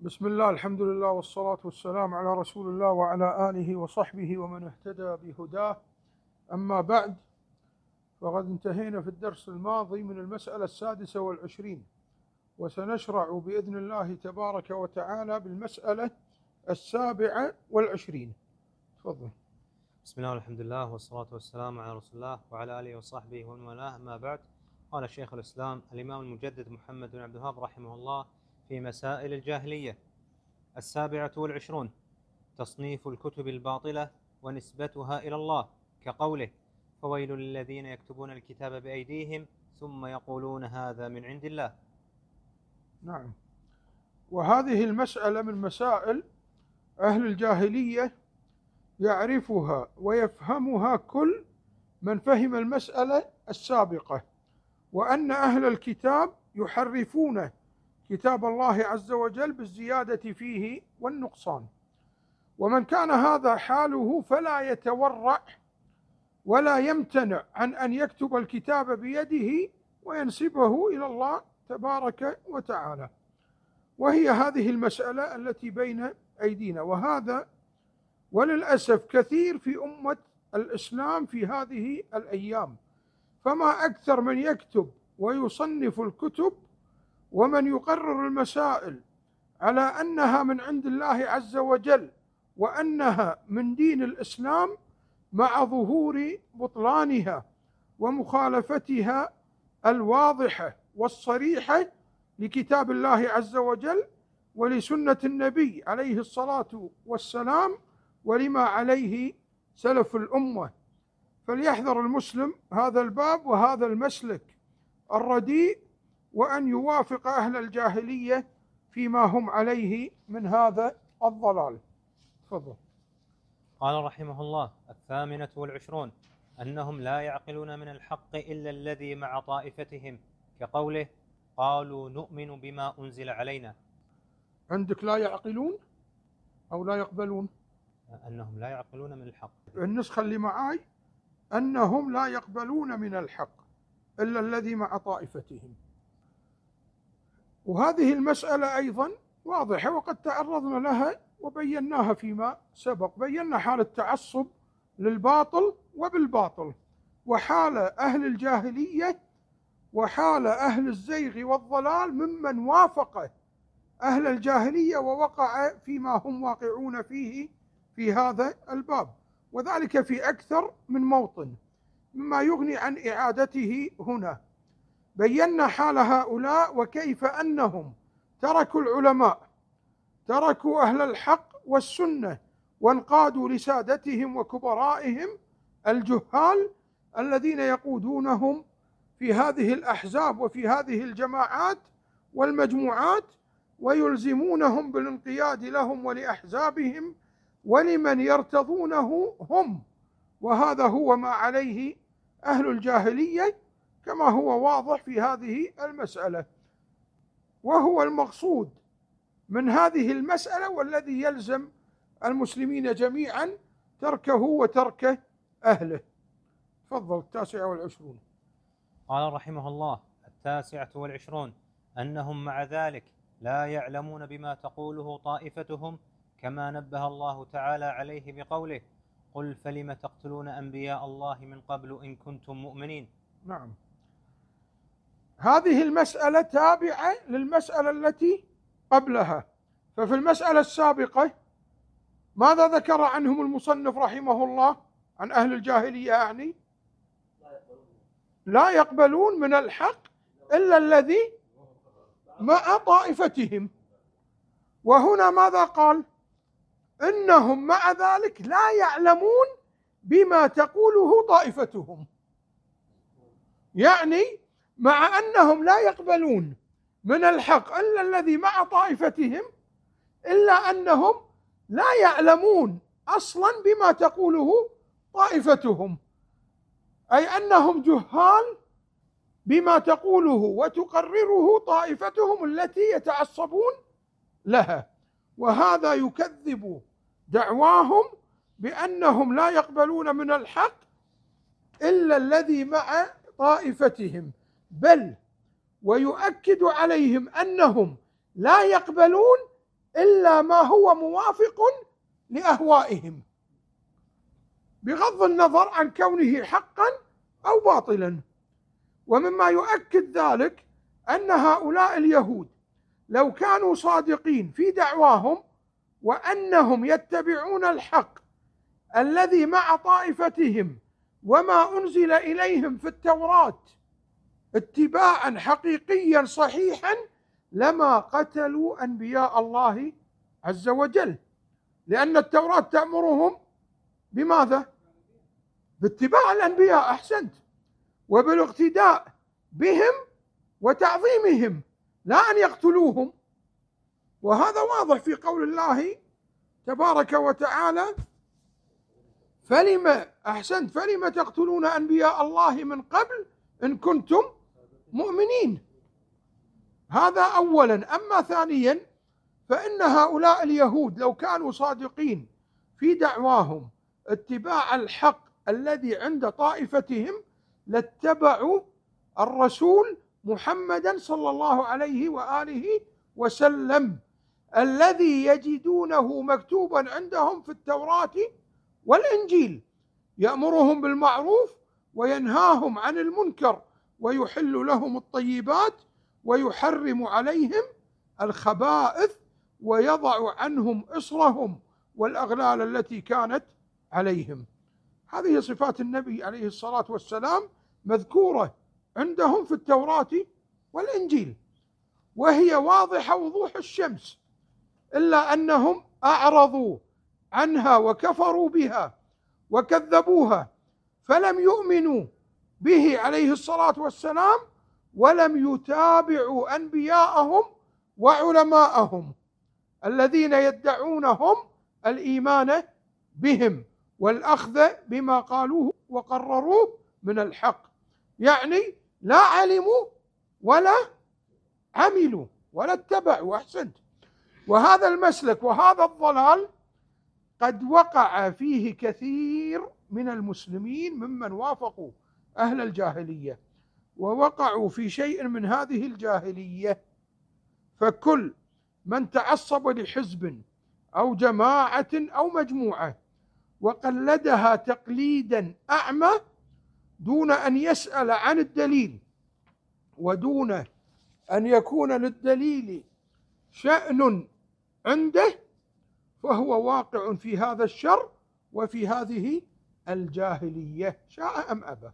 بسم الله، الحمد لله، والصلاة والسلام على رسول الله وعلى آله وصحبه ومن اهتدى بهداه. أما بعد، فقد انتهينا في الدرس الماضي من المسألة 26، وسنشرع بإذن الله تبارك وتعالى بالمسألة 27. تفضل. بسم الله والحمد لله والصلاة والسلام على رسول الله وعلى آله وصحبه ومن والاه. أما بعد، قال شيخ الإسلام الإمام المجدد محمد بن عبد الوهاب رحمه الله في مسائل الجاهلية: 27 تصنيف الكتب الباطلة ونسبتها إلى الله، كقوله: فويل للذين يكتبون الكتاب بأيديهم ثم يقولون هذا من عند الله. نعم، وهذه المسألة من مسائل أهل الجاهلية يعرفها ويفهمها كل من فهم المسألة السابقة، وأن أهل الكتاب يحرفون كتاب الله عز وجل بالزيادة فيه والنقصان، ومن كان هذا حاله فلا يتورع ولا يمتنع عن أن يكتب الكتاب بيده وينسبه إلى الله تبارك وتعالى، وهي هذه المسألة التي بين أيدينا. وهذا وللأسف كثير في أمة الإسلام في هذه الأيام، فما أكثر من يكتب ويصنف الكتب ومن يقرر المسائل على أنها من عند الله عز وجل وأنها من دين الإسلام، مع ظهور بطلانها ومخالفتها الواضحة والصريحة لكتاب الله عز وجل ولسنة النبي عليه الصلاة والسلام ولما عليه سلف الأمة. فليحذر المسلم هذا الباب وهذا المسلك الرديء، وأن يوافق أهل الجاهلية فيما هم عليه من هذا الضلال. تفضل. قال رحمه الله: 28 أنهم لا يعقلون من الحق إلا الذي مع طائفتهم، كقوله: قالوا نؤمن بما أنزل علينا. عندك لا يعقلون أو لا يقبلون؟ أنهم لا يعقلون من الحق. النسخة اللي معاي أنهم لا يقبلون من الحق إلا الذي مع طائفتهم. وهذه المسألة أيضا واضحة وقد تعرضنا لها وبيناها فيما سبق. بينا حال التعصب للباطل وبالباطل، وحال أهل الجاهلية، وحال أهل الزيغ والضلال ممن وافق أهل الجاهلية ووقع فيما هم واقعون فيه في هذا الباب، وذلك في أكثر من موطن مما يغني عن إعادته هنا. بينا حال هؤلاء وكيف أنهم تركوا العلماء، تركوا أهل الحق والسنة، وانقادوا لسادتهم وكبرائهم الجهال الذين يقودونهم في هذه الأحزاب وفي هذه الجماعات والمجموعات، ويلزمونهم بالانقياد لهم ولأحزابهم ولمن يرتضونه هم. وهذا هو ما عليه أهل الجاهلية كما هو واضح في هذه المسألة، وهو المقصود من هذه المسألة والذي يلزم المسلمين جميعا تركه وترك أهله. تفضل. 29. قال رحمه الله: 29 أنهم مع ذلك لا يعلمون بما تقوله طائفتهم، كما نبه الله تعالى عليه بقوله: قل فلم تقتلون أنبياء الله من قبل إن كنتم مؤمنين. نعم، هذه المسألة تابعة للمسألة التي قبلها. ففي المسألة السابقة ماذا ذكر عنهم المصنف رحمه الله عن أهل الجاهلية؟ يعني لا يقبلون من الحق إلا الذي مع طائفتهم. وهنا ماذا قال؟ إنهم مع ذلك لا يعلمون بما تقوله طائفتهم، يعني مع أنهم لا يقبلون من الحق إلا الذي مع طائفتهم، إلا أنهم لا يعلمون أصلا بما تقوله طائفتهم، أي أنهم جهال بما تقوله وتقرره طائفتهم التي يتعصبون لها. وهذا يكذب دعواهم بأنهم لا يقبلون من الحق إلا الذي مع طائفتهم، بل ويؤكد عليهم أنهم لا يقبلون إلا ما هو موافق لأهوائهم، بغض النظر عن كونه حقا أو باطلا. ومما يؤكد ذلك أن هؤلاء اليهود لو كانوا صادقين في دعواهم وأنهم يتبعون الحق الذي مع طائفتهم وما أنزل إليهم في التوراة اتباعا حقيقيا صحيحا، لما قتلوا أنبياء الله عز وجل، لأن التوراة تأمرهم بماذا؟ باتباع الأنبياء، أحسنت، وبالاقتداء بهم وتعظيمهم، لا أن يقتلوهم. وهذا واضح في قول الله تبارك وتعالى: فلم تقتلون أنبياء الله من قبل إن كنتم مؤمنين. هذا أولا. أما ثانيا، فإن هؤلاء اليهود لو كانوا صادقين في دعواهم اتباع الحق الذي عند طائفتهم لاتبعوا الرسول محمدا صلى الله عليه وآله وسلم، الذي يجدونه مكتوبا عندهم في التوراة والإنجيل، يأمرهم بالمعروف وينهاهم عن المنكر ويحل لهم الطيبات ويحرم عليهم الخبائث ويضع عنهم إصرهم والأغلال التي كانت عليهم. هذه صفات النبي عليه الصلاة والسلام مذكورة عندهم في التوراة والإنجيل، وهي واضحة وضوح الشمس، إلا أنهم أعرضوا عنها وكفروا بها وكذبوها، فلم يؤمنوا به عليه الصلاة والسلام، ولم يتابعوا أنبياءهم وعلماءهم الذين يدعونهم الإيمان بهم والأخذ بما قالوه وقرروه من الحق. يعني لا علموا ولا عملوا ولا اتبعوا. أحسنت. وهذا المسلك وهذا الضلال قد وقع فيه كثير من المسلمين ممن وافقوا أهل الجاهلية ووقعوا في شيء من هذه الجاهلية. فكل من تعصب لحزب أو جماعة أو مجموعة وقلدها تقليدا أعمى دون أن يسأل عن الدليل ودون أن يكون للدليل شأن عنده، فهو واقع في هذا الشر وفي هذه الجاهلية شاء أم أبى.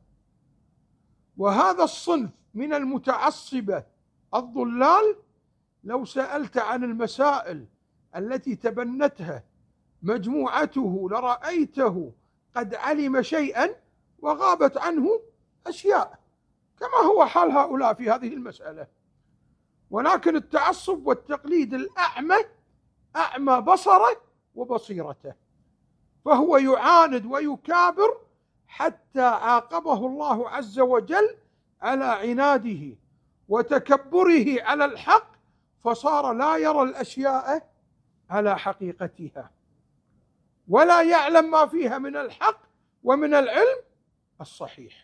وهذا الصنف من المتعصبة الضلال لو سألت عن المسائل التي تبنتها مجموعته لرأيته قد علم شيئا وغابت عنه أشياء، كما هو حال هؤلاء في هذه المسألة. ولكن التعصب والتقليد الأعمى أعمى بصره وبصيرته، فهو يعاند ويكابر حتى عاقبه الله عز وجل على عناده وتكبره على الحق، فصار لا يرى الأشياء على حقيقتها ولا يعلم ما فيها من الحق ومن العلم الصحيح.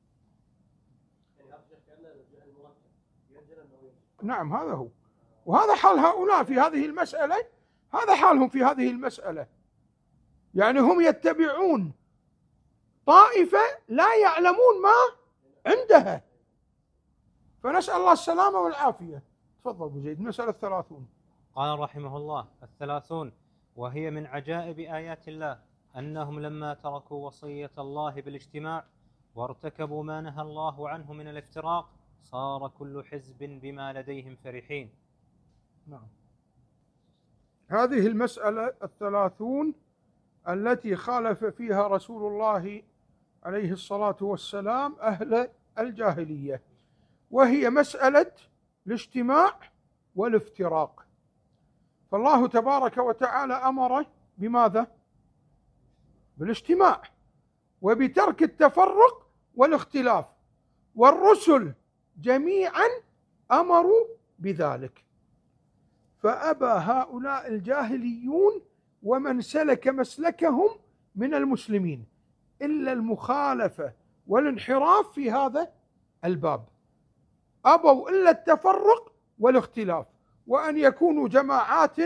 نعم، هذا هو، وهذا حال هؤلاء في هذه المسألة، هذا حالهم في هذه المسألة. يعني هم يتبعون طائفة لا يعلمون ما عندها، فنسأل الله السلامة والعافية. تفضل أبو زيد. مسألة 30. قال رحمه الله: 30: وهي من عجائب آيات الله أنهم لما تركوا وصية الله بالاجتماع وارتكبوا ما نهى الله عنه من الافتراق صار كل حزب بما لديهم فرحين. نعم، هذه المسألة 30 التي خالف فيها رسول الله عليه الصلاة والسلام أهل الجاهلية، وهي مسألة الاجتماع والافتراق. فالله تبارك وتعالى أمر بماذا؟ بالاجتماع وبترك التفرق والاختلاف، والرسل جميعا أمروا بذلك. فأبى هؤلاء الجاهليون ومن سلك مسلكهم من المسلمين إلا المخالفة والانحراف في هذا الباب، أبوا إلا التفرق والاختلاف، وأن يكونوا جماعات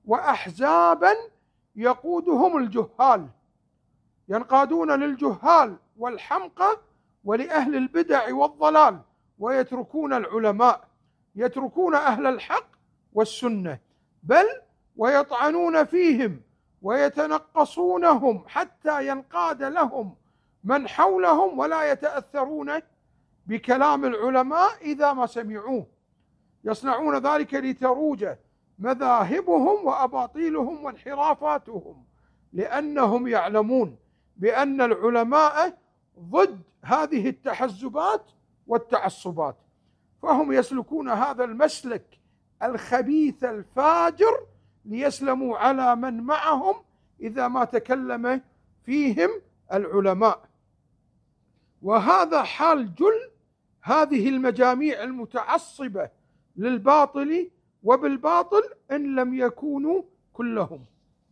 وأحزابا يقودهم الجهال، ينقادون للجهال والحمقى ولأهل البدع والضلال، ويتركون العلماء، يتركون أهل الحق والسنة، بل ويطعنون فيهم ويتنقصونهم حتى ينقاد لهم من حولهم، ولا يتأثرون بكلام العلماء إذا ما سمعوه، يصنعون ذلك لتروج مذاهبهم وأباطيلهم وانحرافاتهم، لأنهم يعلمون بأن العلماء ضد هذه التحزبات والتعصبات، فهم يسلكون هذا المسلك الخبيث الفاجر ليسلموا على من معهم إذا ما تكلم فيهم العلماء. وهذا حال جل هذه المجاميع المتعصبة للباطل وبالباطل إن لم يكونوا كلهم.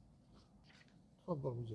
تفضل.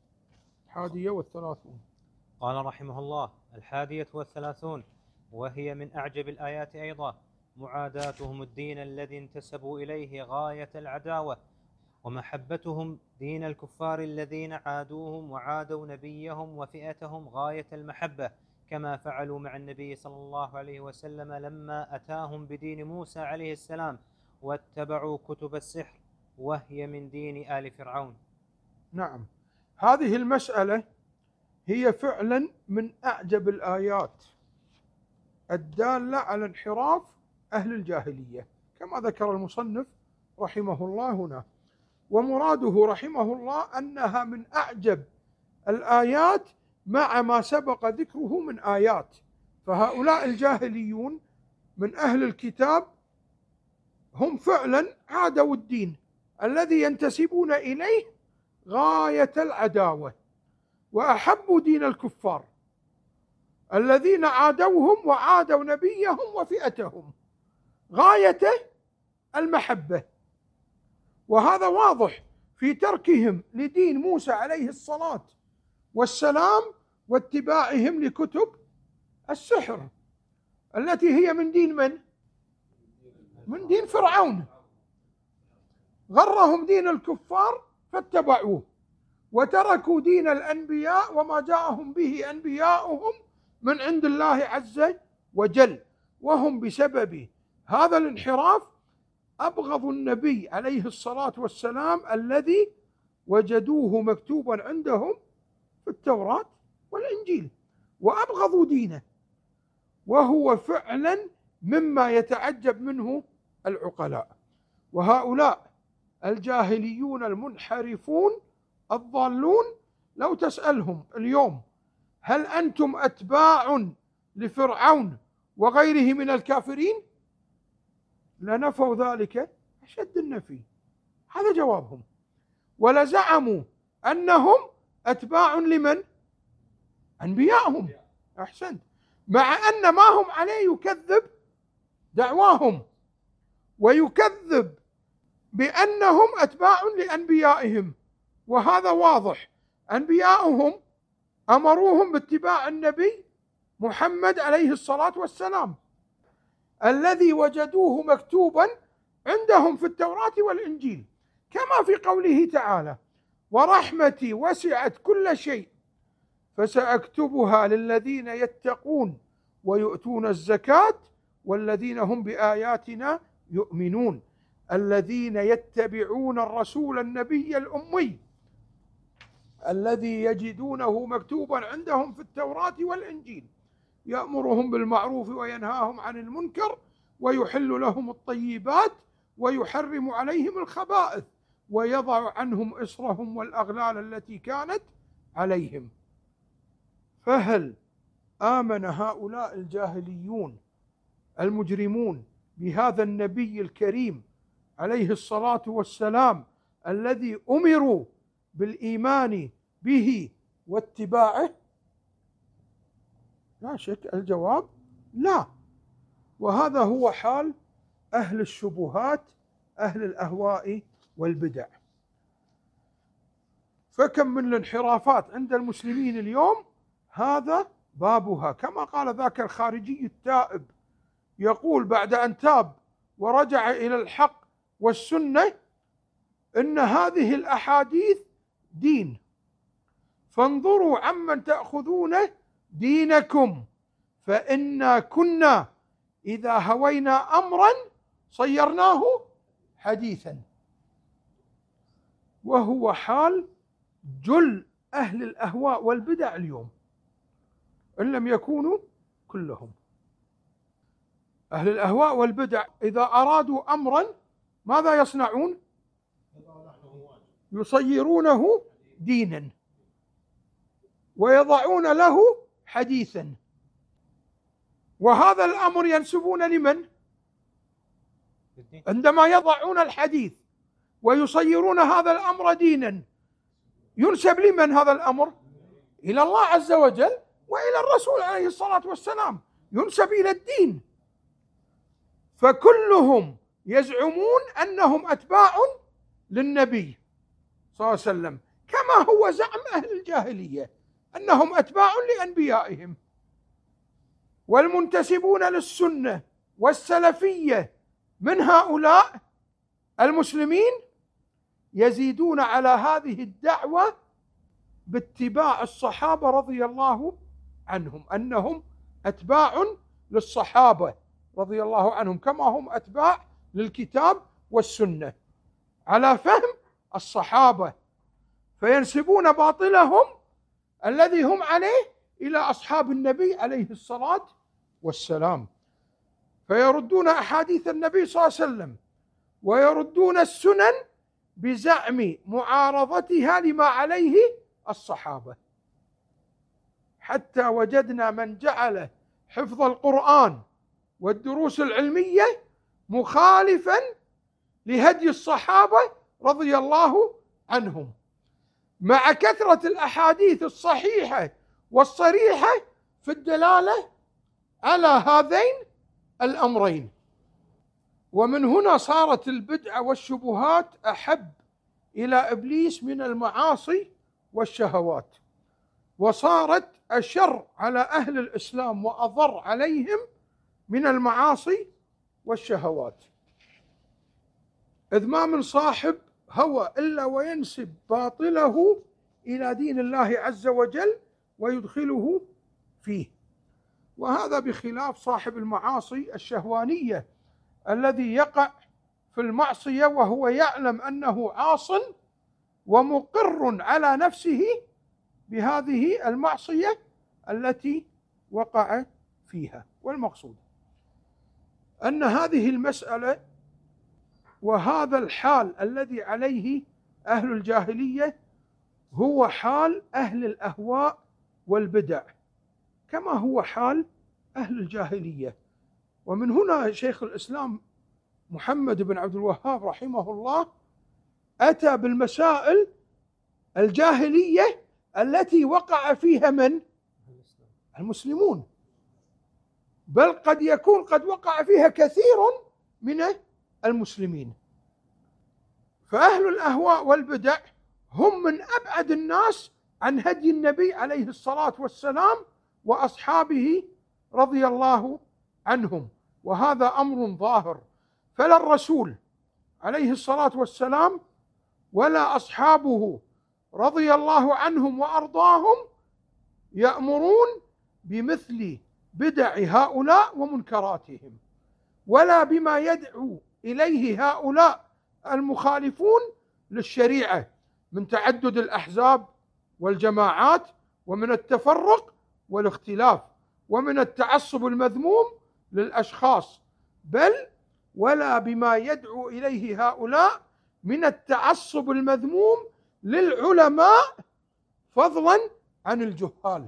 31. قال رحمه الله: 31، وهي من أعجب الآيات أيضا، معاداتهم الدين الذي انتسبوا إليه غاية العداوة، ومحبتهم دين الكفار الذين عادوهم وعادوا نبيهم وفئتهم غاية المحبة، كما فعلوا مع النبي صلى الله عليه وسلم لما أتاهم بدين موسى عليه السلام واتبعوا كتب السحر، وهي من دين آل فرعون. نعم، هذه المسألة هي فعلا من أعجب الآيات الدالة على انحراف أهل الجاهلية كما ذكر المصنف رحمه الله هنا، ومراده رحمه الله أنها من أعجب الآيات مع ما سبق ذكره من آيات. فهؤلاء الجاهليون من أهل الكتاب هم فعلا عادوا الدين الذي ينتسبون إليه غاية العداوة، وأحبوا دين الكفار الذين عادوهم وعادوا نبيهم وفئتهم غاية المحبة. وهذا واضح في تركهم لدين موسى عليه الصلاة والسلام واتباعهم لكتب السحر التي هي من دين من؟ من دين فرعون. غرهم دين الكفار فاتبعوه، وتركوا دين الأنبياء وما جاءهم به أنبياؤهم من عند الله عز وجل، وهم بسبب هذا الانحراف أبغضوا النبي عليه الصلاة والسلام الذي وجدوه مكتوبا عندهم في التوراة والإنجيل، وأبغضوا دينه، وهو فعلا مما يتعجب منه العقلاء. وهؤلاء الجاهليون المنحرفون الضالون لو تسألهم اليوم هل أنتم أتباع لفرعون وغيره من الكافرين؟ لنفوا ذلك أشد النفي، هذا جوابهم. ولزعموا أنهم أتباع لمن؟ أنبيائهم. أحسنت. مع أن ما هم عليه يكذب دعواهم ويكذب بأنهم أتباع لأنبيائهم، وهذا واضح. أنبياؤهم أمروهم باتباع النبي محمد عليه الصلاة والسلام الذي وجدوه مكتوبا عندهم في التوراة والإنجيل، كما في قوله تعالى: ورحمتي وسعت كل شيء فسأكتبها للذين يتقون ويؤتون الزكاة والذين هم بآياتنا يؤمنون الذين يتبعون الرسول النبي الأمي الذي يجدونه مكتوبا عندهم في التوراة والإنجيل يأمرهم بالمعروف وينهاهم عن المنكر ويحل لهم الطيبات ويحرم عليهم الخبائث ويضع عنهم إصرهم والأغلال التي كانت عليهم. فهل آمن هؤلاء الجاهليون المجرمون بهذا النبي الكريم عليه الصلاة والسلام الذي أمروا بالإيمان به واتباعه؟ لا شك الجواب لا. وهذا هو حال أهل الشبهات، أهل الأهواء والبدع. فكم من الانحرافات عند المسلمين اليوم، هذا بابها. كما قال ذاك الخارجي التائب، يقول بعد أن تاب ورجع إلى الحق والسنة إن هذه الأحاديث دين، فانظروا عمن تأخذون دينكم، فإنا كنا إذا هوينا أمرا صيرناه حديثا. وهو حال جل أهل الأهواء والبدع اليوم، إن لم يكونوا كلهم. أهل الأهواء والبدع إذا أرادوا أمرا ماذا يصنعون؟ يصيرونه دينا ويضعون له حديثا. وهذا الأمر ينسبون لمن؟ عندما يضعون الحديث ويصيرون هذا الأمر دينا، ينسب لمن هذا الأمر؟ إلى الله عز وجل وإلى الرسول عليه الصلاة والسلام، ينسب إلى الدين. فكلهم يزعمون أنهم أتباع للنبي صلى الله عليه وسلم، كما هو زعم أهل الجاهلية أنهم أتباع لأنبيائهم. والمنتسبون للسنة والسلفية من هؤلاء المسلمين يزيدون على هذه الدعوة باتباع الصحابة رضي الله عنهم، أنهم أتباع للصحابة رضي الله عنهم كما هم أتباع للكتاب والسنة على فهم الصحابة، فينسبون باطلهم الذي هم عليه إلى أصحاب النبي عليه الصلاة والسلام، فيردون أحاديث النبي صلى الله عليه وسلم ويردون السنن بزعم معارضتها لما عليه الصحابة. حتى وجدنا من جعل حفظ القرآن والدروس العلمية مخالفا لهدي الصحابة رضي الله عنهم، مع كثرة الأحاديث الصحيحة والصريحة في الدلالة على هذين الأمرين. ومن هنا صارت البدع والشبهات أحب إلى إبليس من المعاصي والشهوات، وصارت أشر على أهل الإسلام وأضر عليهم من المعاصي والشهوات، إذ ما من صاحب هوى إلا وينسب باطله إلى دين الله عز وجل ويدخله فيه. وهذا بخلاف صاحب المعاصي الشهوانية الذي يقع في المعصية وهو يعلم أنه عاص ومقر على نفسه بهذه المعصية التي وقع فيها. والمقصود أن هذه المسألة وهذا الحال الذي عليه أهل الجاهلية هو حال أهل الأهواء والبدع كما هو حال أهل الجاهلية. ومن هنا شيخ الإسلام محمد بن عبد الوهاب رحمه الله أتى بالمسائل الجاهلية التي وقع فيها من؟ المسلمون، بل قد يكون قد وقع فيها كثير من المسلمين. فأهل الأهواء والبدع هم من أبعد الناس عن هدي النبي عليه الصلاة والسلام وأصحابه رضي الله عنهم، وهذا أمر ظاهر. فلا الرسول عليه الصلاة والسلام ولا أصحابه رضي الله عنهم وأرضاهم يأمرون بمثل بدع هؤلاء ومنكراتهم، ولا بما يدعو إليه هؤلاء المخالفون للشريعة من تعدد الأحزاب والجماعات ومن التفرق والاختلاف ومن التعصب المذموم للأشخاص، بل ولا بما يدعو إليه هؤلاء من التعصب المذموم للعلماء فضلا عن الجهال،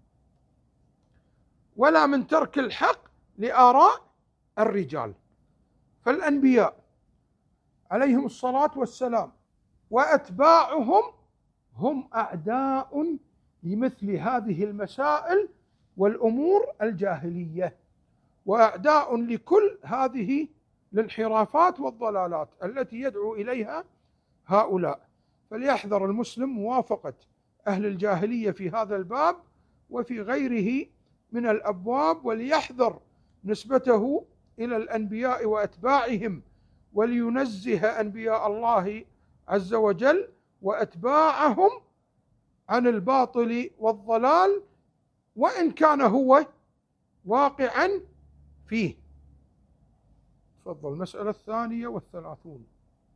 ولا من ترك الحق لآراء الرجال. فالأنبياء عليهم الصلاة والسلام وأتباعهم هم أعداء لمثل هذه المسائل والأمور الجاهلية، وأعداء لكل هذه الانحرافات والضلالات التي يدعو إليها هؤلاء. فليحذر المسلم موافقة أهل الجاهلية في هذا الباب وفي غيره من الأبواب، وليحذر نسبته إلى الأنبياء وأتباعهم، ولينزه أنبياء الله عز وجل وأتباعهم عن الباطل والضلال، وإن كان هو واقعا فيه. تفضل. المسألة 32.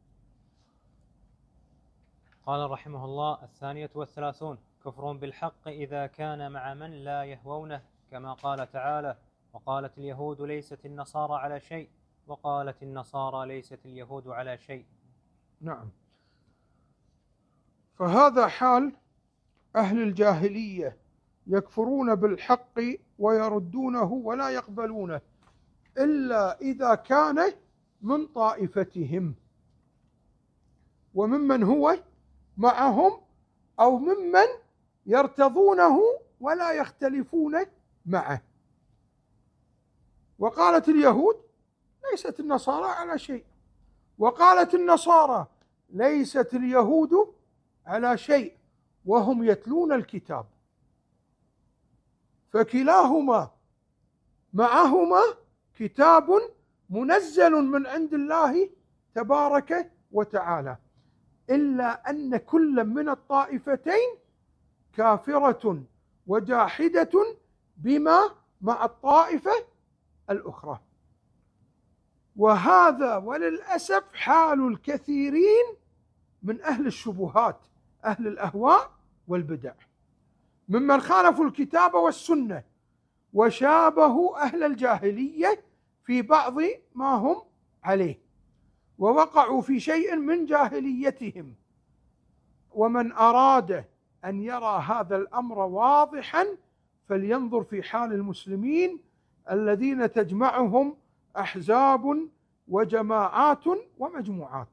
قال رحمه الله: 32: كفر بالحق إذا كان مع من لا يهوونه، كما قال تعالى: وقالت اليهود ليست النصارى على شيء، وقالت النصارى ليست اليهود على شيء. نعم. فهذا حال أهل الجاهلية، يكفرون بالحق ويردونه ولا يقبلونه إلا إذا كان من طائفتهم وممن هو معهم، أو ممن يرتضونه ولا يختلفون معه. وقالت اليهود ليست النصارى على شيء، وقالت النصارى ليست اليهود على شيء، وهم يتلون الكتاب، فكلاهما معهما كتاب منزل من عند الله تبارك وتعالى، إلا أن كل من الطائفتين كافرة وجاحدة بما مع الطائفة الأخرى. وهذا وللأسف حال الكثيرين من أهل الشبهات، أهل الأهواء والبدع، ممن خالفوا الكتاب والسنة وشابهوا أهل الجاهلية في بعض ما هم عليه، ووقعوا في شيء من جاهليتهم. ومن أراد أن يرى هذا الأمر واضحا فلينظر في حال المسلمين الذين تجمعهم أحزاب وجماعات ومجموعات،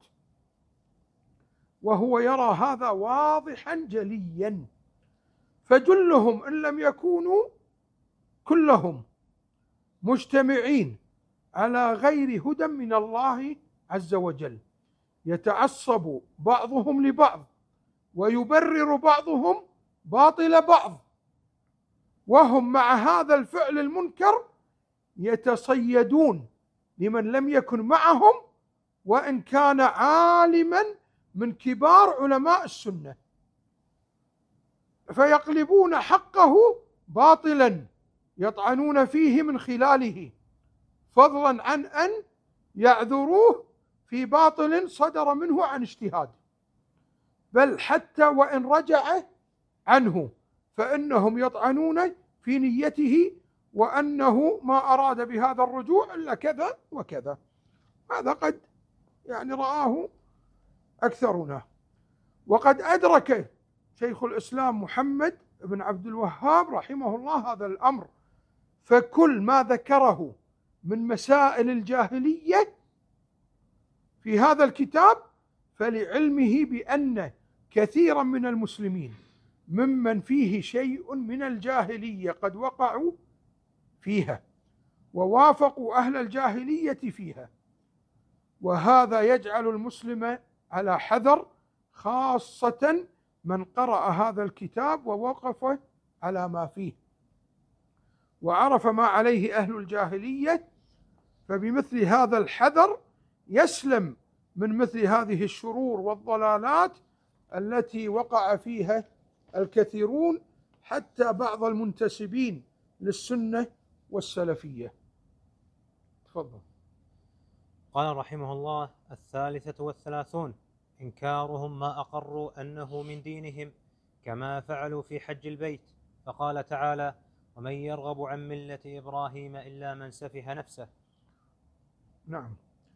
وهو يرى هذا واضحا جليا. فجلهم إن لم يكونوا كلهم مجتمعين على غير هدى من الله عز وجل، يتعصب بعضهم لبعض ويبرر بعضهم باطل بعض، وهم مع هذا الفعل المنكر يتصيدون لمن لم يكن معهم وإن كان عالما من كبار علماء السنة، فيقلبون حقه باطلا يطعنون فيه من خلاله، فضلا عن أن يعذروه في باطل صدر منه عن اجتهاد، بل حتى وإن رجع عنه فإنهم يطعنون في نيته وأنه ما أراد بهذا الرجوع إلا كذا وكذا. هذا قد رآه أكثرنا. وقد أدرك شيخ الإسلام محمد بن عبد الوهاب رحمه الله هذا الأمر، فكل ما ذكره من مسائل الجاهلية في هذا الكتاب فلعلمه بأن كثيرا من المسلمين ممن فيه شيء من الجاهلية قد وقعوا فيها ووافقوا أهل الجاهلية فيها، وهذا يجعل المسلم على حذر، خاصة من قرأ هذا الكتاب ووقف على ما فيه وعرف ما عليه أهل الجاهلية، فبمثل هذا الحذر يسلم من مثل هذه الشرور والضلالات التي وقع فيها الكثيرون، حتى بعض المنتسبين للسنة والسلفية. تفضل. قال رحمه الله: 33: إنكارهم ما أقروا أنه من دينهم، كما فعلوا في حج البيت، فقال تعالى: ومن يرغب عن ملة إبراهيم إلا من سفه نفسه. نعم.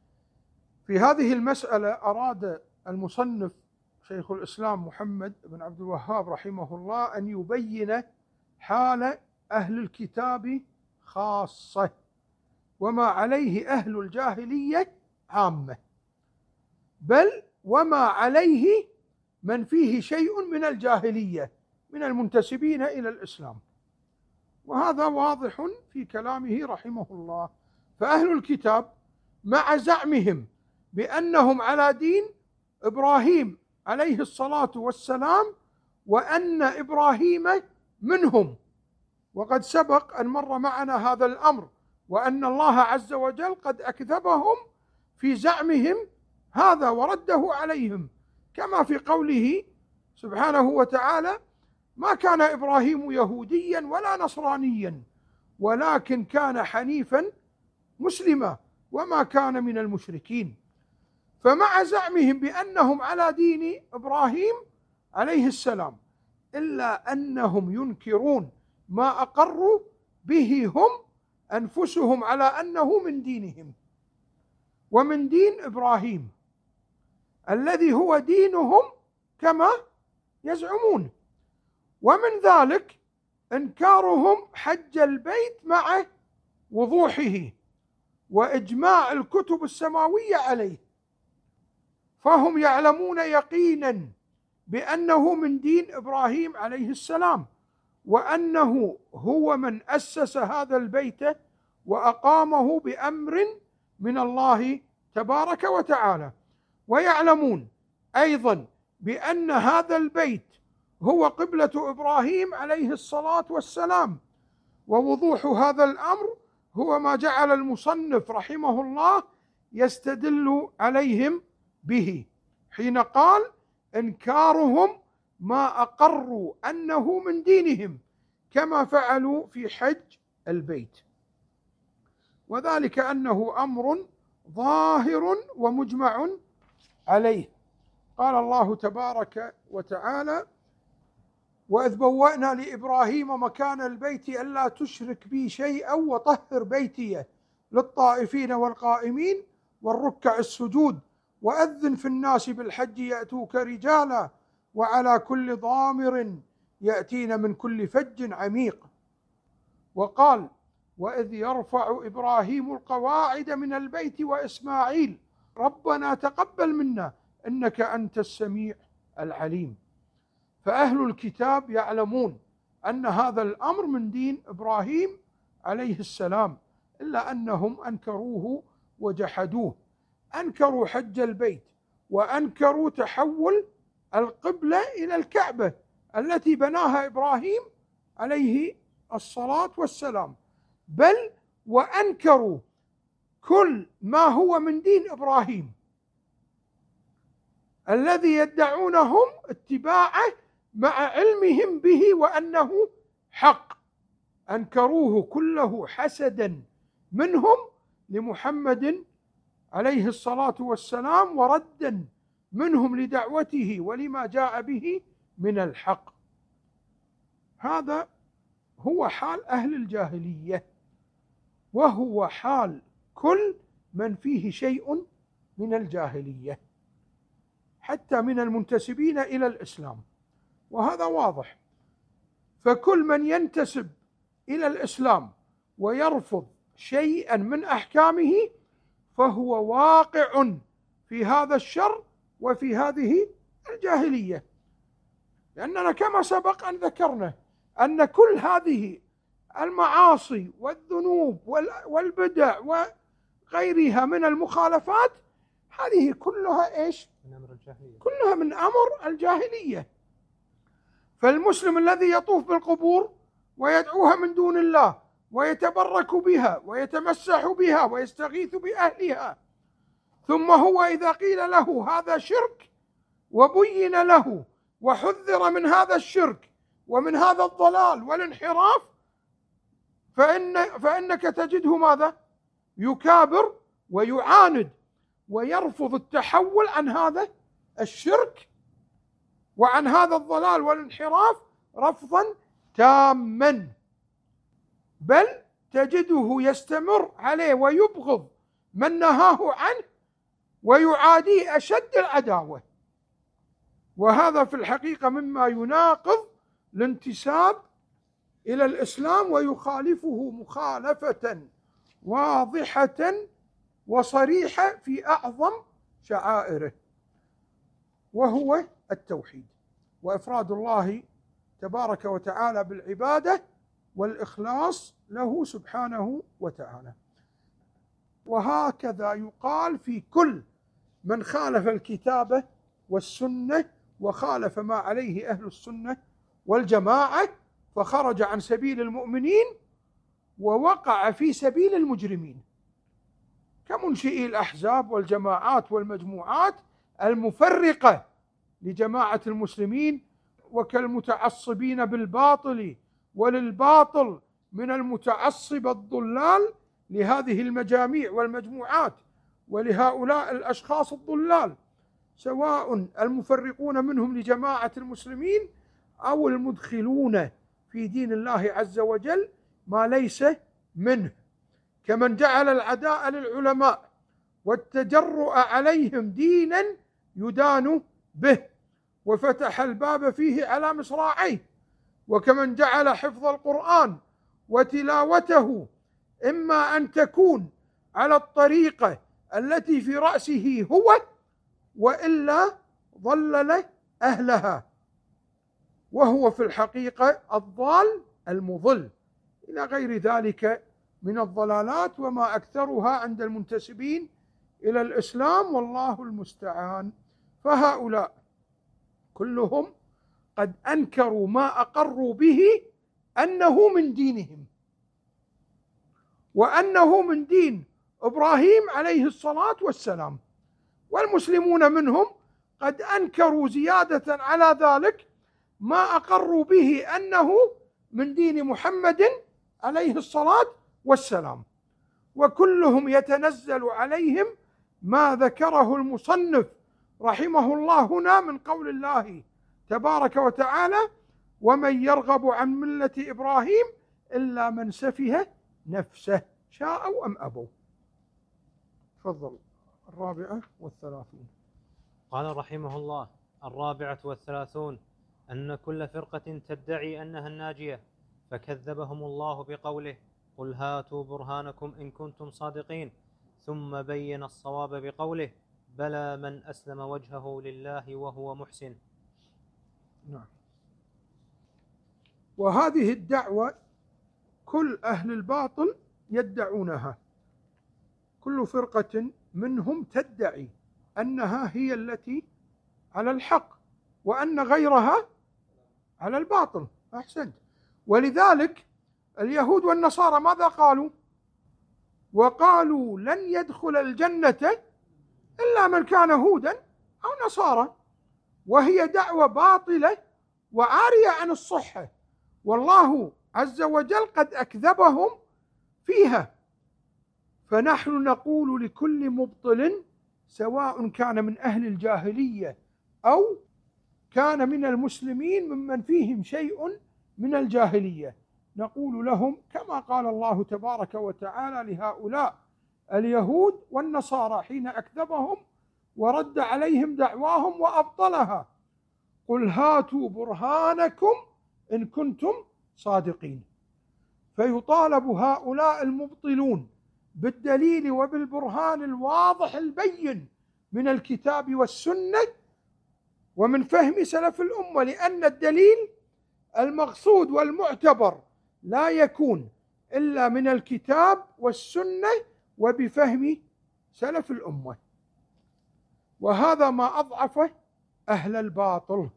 في هذه المسألة أراد المصنف شيخ الإسلام محمد بن عبد الوهاب رحمه الله أن يبين حال أهل الكتاب خاصة، وما عليه أهل الجاهلية عامة، بل وما عليه من فيه شيء من الجاهلية من المنتسبين إلى الإسلام، وهذا واضح في كلامه رحمه الله. فأهل الكتاب مع زعمهم بأنهم على دين إبراهيم عليه الصلاة والسلام، وأن إبراهيم منهم، وقد سبق أن مر معنا هذا الأمر، وأن الله عز وجل قد أكذبهم في زعمهم هذا ورده عليهم، كما في قوله سبحانه وتعالى: ما كان إبراهيم يهوديا ولا نصرانيا ولكن كان حنيفا مسلما وما كان من المشركين. فمع زعمهم بأنهم على دين إبراهيم عليه السلام، إلا أنهم ينكرون ما أقروا به هم أنفسهم على أنه من دينهم ومن دين إبراهيم الذي هو دينهم كما يزعمون. ومن ذلك إنكارهم حج البيت مع وضوحه وإجماع الكتب السماوية عليه، فهم يعلمون يقينا بأنه من دين إبراهيم عليه السلام، وأنه هو من أسس هذا البيت وأقامه بأمر من الله تبارك وتعالى. ويعلمون أيضا بأن هذا البيت هو قبلة إبراهيم عليه الصلاة والسلام. ووضوح هذا الأمر هو ما جعل المصنف رحمه الله يستدل عليهم به حين قال: إنكارهم ما أقروا أنه من دينهم كما فعلوا في حج البيت، وذلك أنه أمر ظاهر ومجمع عليه. قال الله تبارك وتعالى: وإذ بوأنا لإبراهيم مكان البيت ألا تشرك بي شيئا وطهر بيتي للطائفين والقائمين والركع السجود وأذن في الناس بالحج يأتوك رجالا وعلى كل ضامر يأتين من كل فج عميق. وقال: وإذ يرفع إبراهيم القواعد من البيت وإسماعيل ربنا تقبل منا إنك أنت السميع العليم. فأهل الكتاب يعلمون أن هذا الأمر من دين إبراهيم عليه السلام، إلا أنهم أنكروه وجحدوه. أنكروا حج البيت وأنكروا تحول القبلة إلى الكعبة التي بناها إبراهيم عليه الصلاة والسلام، بل وأنكروا كل ما هو من دين إبراهيم الذي يدعونهم اتباعه مع علمهم به وأنه حق. أنكروه كله حسدا منهم لمحمد عليه الصلاة والسلام وردا منهم لدعوته ولما جاء به من الحق. هذا هو حال أهل الجاهلية، وهو حال كل من فيه شيء من الجاهلية حتى من المنتسبين إلى الإسلام، وهذا واضح. فكل من ينتسب إلى الإسلام ويرفض شيئا من أحكامه فهو واقع في هذا الشر وفي هذه الجاهلية، لأننا كما سبق أن ذكرنا أن كل هذه المعاصي والذنوب والبدع وغيرها من المخالفات هذه كلها إيش؟ من أمر الجاهلية. كلها من أمر الجاهلية. فالمسلم الذي يطوف بالقبور ويدعوها من دون الله ويتبرك بها ويتمسح بها ويستغيث بأهلها، ثم هو إذا قيل له هذا شرك وبين له وحذر من هذا الشرك ومن هذا الضلال والانحراف، فإنك تجده ماذا؟ يكابر ويعاند ويرفض التحول عن هذا الشرك وعن هذا الضلال والانحراف رفضا تاما، بل تجده يستمر عليه ويبغض من نهاه عنه ويعاديه أشد العداوة. وهذا في الحقيقة مما يناقض الانتساب إلى الإسلام ويخالفه مخالفة واضحة وصريحة في أعظم شعائره، وهو التوحيد وإفراد الله تبارك وتعالى بالعبادة والإخلاص له سبحانه وتعالى. وهكذا يقال في كل من خالف الكتاب والسنة وخالف ما عليه أهل السنة والجماعة فخرج عن سبيل المؤمنين ووقع في سبيل المجرمين، كمنشئي الأحزاب والجماعات والمجموعات المفرقة لجماعة المسلمين، وكالمتعصبين بالباطل وللباطل من المتعصب الضلال لهذه المجاميع والمجموعات ولهؤلاء الأشخاص الضلال، سواء المفرقون منهم لجماعة المسلمين أو المدخلون في دين الله عز وجل ما ليس منه، كمن جعل العداء للعلماء والتجرؤ عليهم دينا يدان به وفتح الباب فيه على مصراعيه، وكمن جعل حفظ القرآن وتلاوته إما أن تكون على الطريقة التي في رأسه هو وإلا ضلل أهلها، وهو في الحقيقة الضال المضل، إلى غير ذلك من الضلالات، وما أكثرها عند المنتسبين إلى الإسلام، والله المستعان. فهؤلاء كلهم قد أنكروا ما أقروا به أنه من دينهم، وأنه من دين إبراهيم عليه الصلاة والسلام، والمسلمون منهم قد أنكروا زيادة على ذلك ما أقروا به أنه من دين محمد عليه الصلاة والسلام، وكلهم يتنزل عليهم ما ذكره المصنف رحمه الله هنا من قول الله تبارك وتعالى: ومن يرغب عن ملة إبراهيم إلا من سفه نفسه شاءوا أم أبوا. تفضل. 34. قال رحمه الله: 34 أن كل فرقة تدعي أنها الناجية، فكذبهم الله بقوله: قل هاتوا برهانكم إن كنتم صادقين، ثم بين الصواب بقوله: بلى من أسلم وجهه لله وهو محسن. نعم. وهذه الدعوة كل أهل الباطل يدعونها، كل فرقة منهم تدعي أنها هي التي على الحق وأن غيرها على الباطل. أحسنت. ولذلك اليهود والنصارى ماذا قالوا؟ وقالوا لن يدخل الجنة إلا من كان هودا أو نصارى، وهي دعوة باطلة وعارية عن الصحة، والله عز وجل قد أكذبهم فيها. فنحن نقول لكل مبطل، سواء كان من أهل الجاهلية أو كان من المسلمين ممن فيهم شيء من الجاهلية، نقول لهم كما قال الله تبارك وتعالى لهؤلاء اليهود والنصارى حين أكذبهم ورد عليهم دعواهم وأبطلها: قل هاتوا برهانكم إن كنتم صادقين. فيطالب هؤلاء المبطلون بالدليل وبالبرهان الواضح البين من الكتاب والسنة ومن فهم سلف الأمة، لأن الدليل المقصود والمعتبر لا يكون إلا من الكتاب والسنة وبفهم سلف الأمة. وهذا ما أضعف أهل الباطل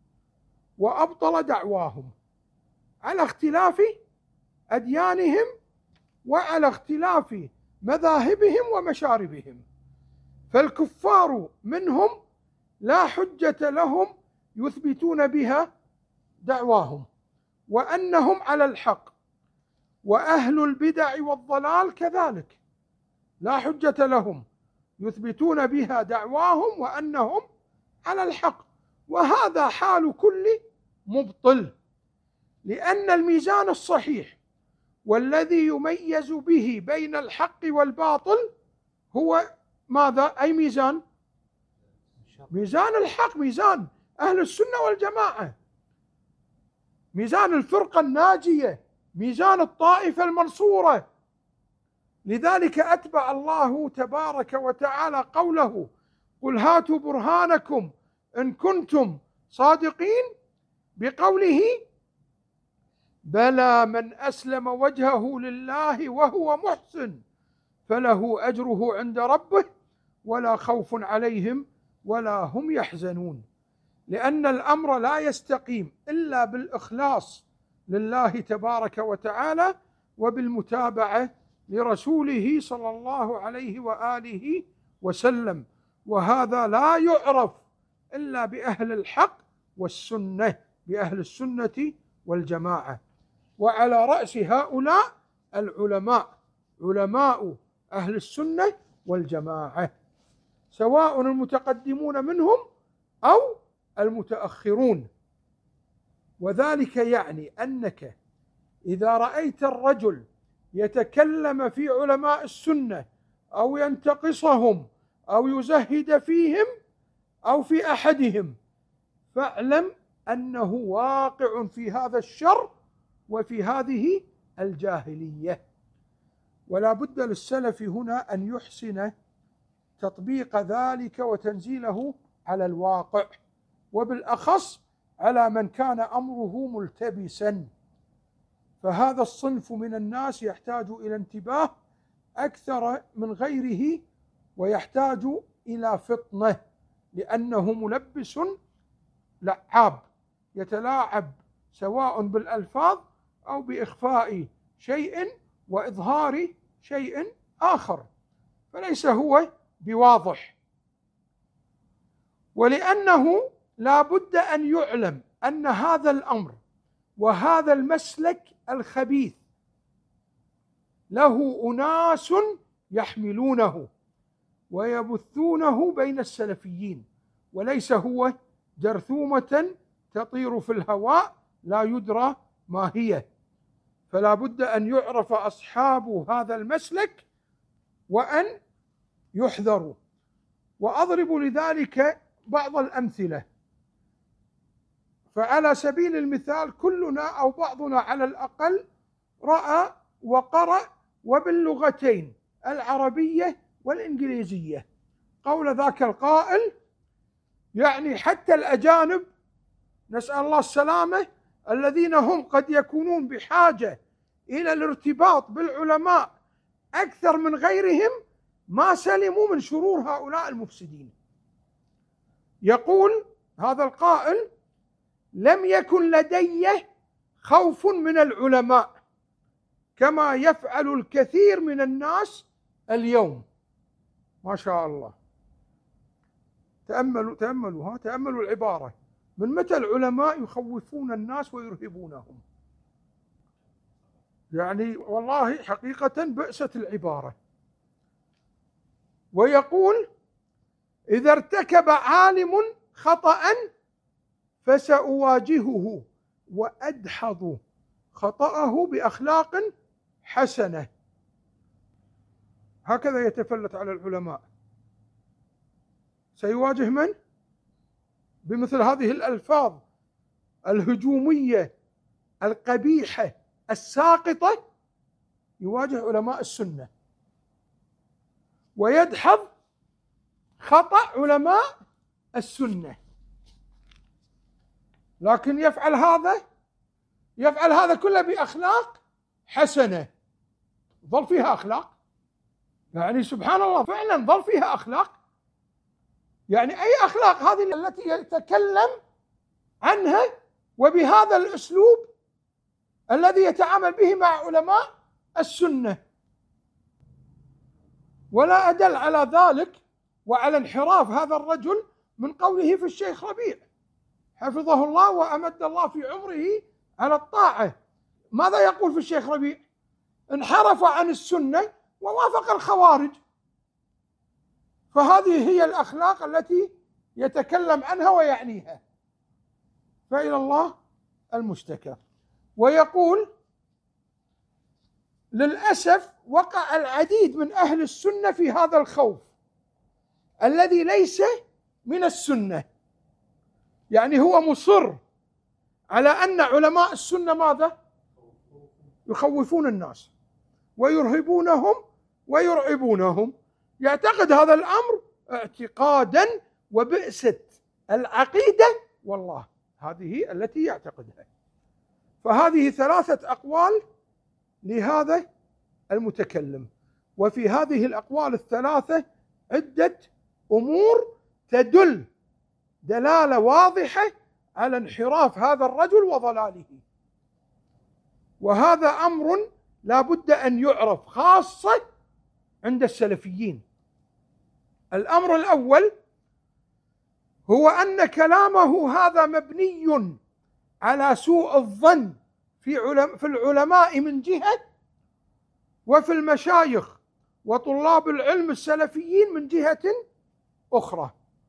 وأبطل دعواهم على اختلاف أديانهم وعلى اختلاف مذاهبهم ومشاربهم. فالكفار منهم لا حجة لهم يثبتون بها دعواهم وأنهم على الحق، وأهل البدع والضلال كذلك لا حجة لهم يثبتون بها دعواهم وأنهم على الحق. وهذا حال كل مبطل، لأن الميزان الصحيح والذي يميز به بين الحق والباطل هو ماذا؟ أي ميزان؟ ميزان الحق، ميزان أهل السنة والجماعة، ميزان الفرقة الناجية، ميزان الطائفة المنصورة. لذلك أتبع الله تبارك وتعالى قوله: قل هاتوا برهانكم إن كنتم صادقين بقوله: بلى من أسلم وجهه لله وهو محسن فله أجره عند ربه ولا خوف عليهم ولا هم يحزنون. لأن الأمر لا يستقيم إلا بالإخلاص لله تبارك وتعالى وبالمتابعة لرسوله صلى الله عليه وآله وسلم، وهذا لا يعرف إلا بأهل الحق والسنة، بأهل السنة والجماعة. وعلى رأس هؤلاء العلماء، علماء أهل السنة والجماعة، سواء المتقدمون منهم أو المتأخرون. وذلك يعني أنك إذا رأيت الرجل يتكلم في علماء السنة أو ينتقصهم أو يزهد فيهم أو في أحدهم، فاعلم أنه واقع في هذا الشر وفي هذه الجاهلية. ولا بد للسلف هنا أن يحسن تطبيق ذلك وتنزيله على الواقع، وبالأخص على من كان أمره ملتبسا. فهذا الصنف من الناس يحتاج إلى انتباه أكثر من غيره، ويحتاج إلى فطنة، لأنه ملبس لعاب يتلاعب سواء بالألفاظ أو بإخفاء شيء وإظهار شيء آخر، فليس هو بواضح. ولأنه لا بد أن يعلم أن هذا الأمر وهذا المسلك الخبيث له أناس يحملونه ويبثونه بين السلفيين، وليس هو جرثومة تطير في الهواء لا يدرى ما هي. فلا بد أن يعرف أصحاب هذا المسلك وأن يحذروا. وأضرب لذلك بعض الأمثلة. فعلى سبيل المثال، كلنا أو بعضنا على الأقل رأى وقرأ وباللغتين العربية والإنجليزية قول ذاك القائل: يعني حتى الأجانب، نسأل الله السلامة، الذين هم قد يكونون بحاجة إلى الارتباط بالعلماء أكثر من غيرهم، ما سلموا من شرور هؤلاء المفسدين. يقول هذا القائل: لم يكن لدي خوف من العلماء كما يفعل الكثير من الناس اليوم. ما شاء الله. تأملوا العبارة. من متى العلماء يخوفون الناس ويرهبونهم؟ يعني والله حقيقة بئست العبارة. ويقول: إذا ارتكب عالم خطأ فسأواجهه وأدحض خطأه بأخلاق حسنة. هكذا يتفلت على العلماء. سيواجه من؟ بمثل هذه الألفاظ الهجومية القبيحة الساقطة، يواجه علماء السنة ويدحض خطأ علماء السنة. لكن يفعل هذا كله بأخلاق حسنة. ظل فيها أخلاق، يعني سبحان الله، فعلا ظل فيها أخلاق. يعني أي أخلاق هذه التي يتكلم عنها وبهذا الأسلوب الذي يتعامل به مع علماء السنة؟ ولا أدل على ذلك وعلى انحراف هذا الرجل من قوله في الشيخ ربيع حفظه الله وأمد الله في عمره على الطاعة. ماذا يقول في الشيخ ربيع؟ انحرف عن السنة ووافق الخوارج. فهذه هي الأخلاق التي يتكلم عنها ويعنيها، فإلى الله المشتكى. ويقول: للأسف وقع العديد من أهل السنة في هذا الخوف الذي ليس من السنة. يعني هو مصر على أن علماء السنة ماذا؟ يخوفون الناس ويرهبونهم ويرعبونهم. يعتقد هذا الأمر اعتقادا وبئست العقيدة، والله هذه التي يعتقدها. فهذه 3 أقوال لهذا المتكلم، وفي هذه الأقوال 3 عدة أمور تدل دلالة واضحة على انحراف هذا الرجل وضلاله. وهذا أمر لا بد أن يعرف خاصة عند السلفيين. الأمر الأول: هو أن كلامه هذا مبني على سوء الظن في العلماء من جهة، وفي المشايخ وطلاب العلم السلفيين من جهة أخرى.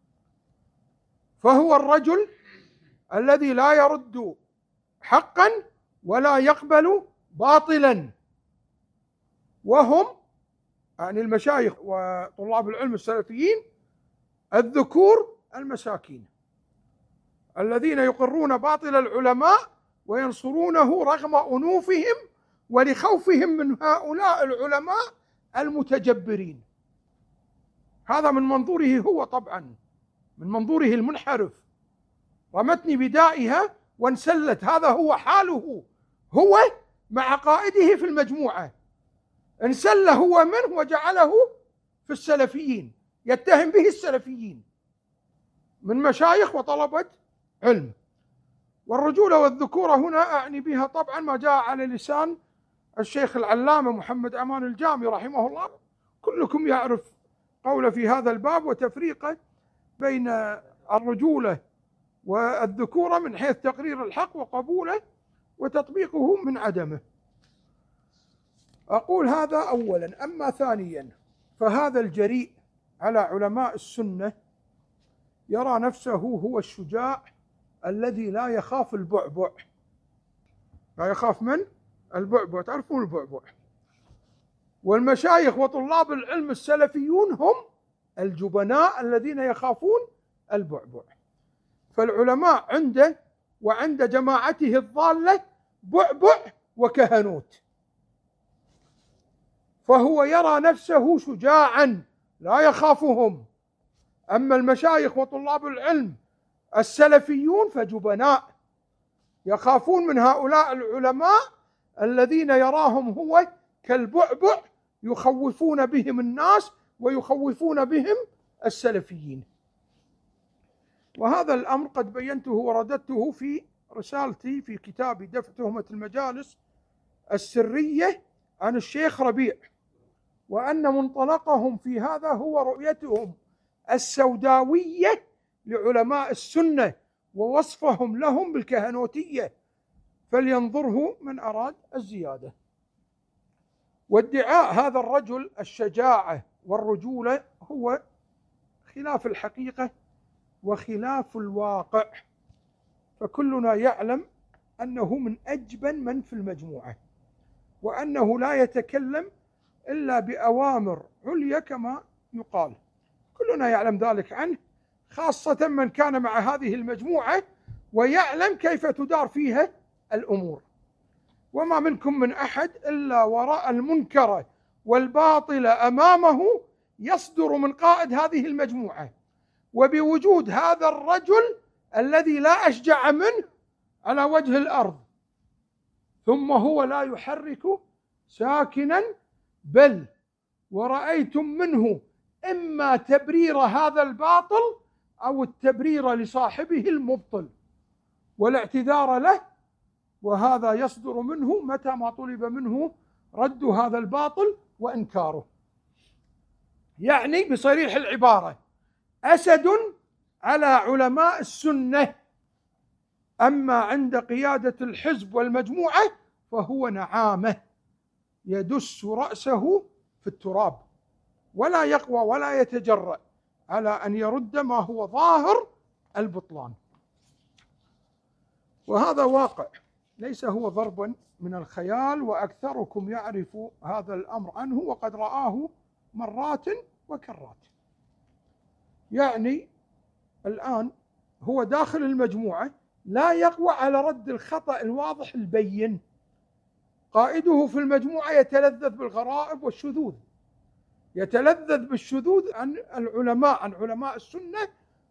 فهو الرجل الذي لا يرد حقا ولا يقبل باطلا، وهم يعني المشايخ وطلاب العلم السلفيين الذكور المساكين الذين يقرون باطل العلماء وينصرونه رغم أنوفهم ولخوفهم من هؤلاء العلماء المتجبرين. هذا من منظوره هو، طبعا من منظوره المنحرف. رمتني بدائها وانسلت، هذا هو حاله هو مع قائده في المجموعة. انسل هو منه وجعله في السلفيين، يتهم به السلفيين من مشايخ وطلبة علم. والرجولة والذكورة هنا أعني بها طبعا ما جاء على لسان الشيخ العلامة محمد أمان الجامي رحمه الله. كلكم يعرف قوله في هذا الباب وتفريقه بين الرجولة والذكورة من حيث تقرير الحق وقبوله وتطبيقه من عدمه. أقول هذا أولا. أما ثانيا، فهذا الجريء على علماء السنة يرى نفسه هو الشجاع الذي لا يخاف البعبع. لا يخاف من البعبع، تعرفون البعبع. والمشايخ وطلاب العلم السلفيون هم الجبناء الذين يخافون البعبع. فالعلماء عنده وعند جماعته الضالة بعبع وكهنوت، فهو يرى نفسه شجاعا لا يخافهم. أما المشايخ وطلاب العلم السلفيون فجبناء يخافون من هؤلاء العلماء الذين يراهم هو كالبعبع يخوفون بهم الناس ويخوفون بهم السلفيين. وهذا الأمر قد بينته ورددته في رسالتي في كتاب دفع تهمة المجالس السرية عن الشيخ ربيع، وأن منطلقهم في هذا هو رؤيتهم السوداوية لعلماء السنة ووصفهم لهم بالكهنوتية، فلينظره من أراد الزيادة. وادعاء هذا الرجل الشجاعة والرجولة هو خلاف الحقيقة وخلاف الواقع، فكلنا يعلم أنه من أجبن من في المجموعة، وأنه لا يتكلم إلا بأوامر عليا كما يقال. كلنا يعلم ذلك عنه، خاصة من كان مع هذه المجموعة ويعلم كيف تدار فيها الأمور. وما منكم من أحد إلا وراء المنكر والباطل أمامه يصدر من قائد هذه المجموعة. وبوجود هذا الرجل الذي لا أشجع منه على وجه الأرض، ثم هو لا يحرك ساكنا، بل ورأيتم منه إما تبرير هذا الباطل أو التبرير لصاحبه المبطل والاعتذار له. وهذا يصدر منه متى ما طلب منه رد هذا الباطل وإنكاره. يعني بصريح العبارة أسد على علماء السنة. أما عند قيادة الحزب والمجموعة فهو نعامة يدس رأسه في التراب، ولا يقوى ولا يتجرأ على أن يرد ما هو ظاهر البطلان. وهذا واقع ليس هو ضربا من الخيال، وأكثركم يعرف هذا الأمر عنه وقد رآه مرات وكرات. يعني الآن هو داخل المجموعة لا يقوى على رد الخطأ الواضح البين. قائده في المجموعة يتلذذ بالغرائب والشذوذ، يتلذذ بالشذوذ عن العلماء، عن علماء السنة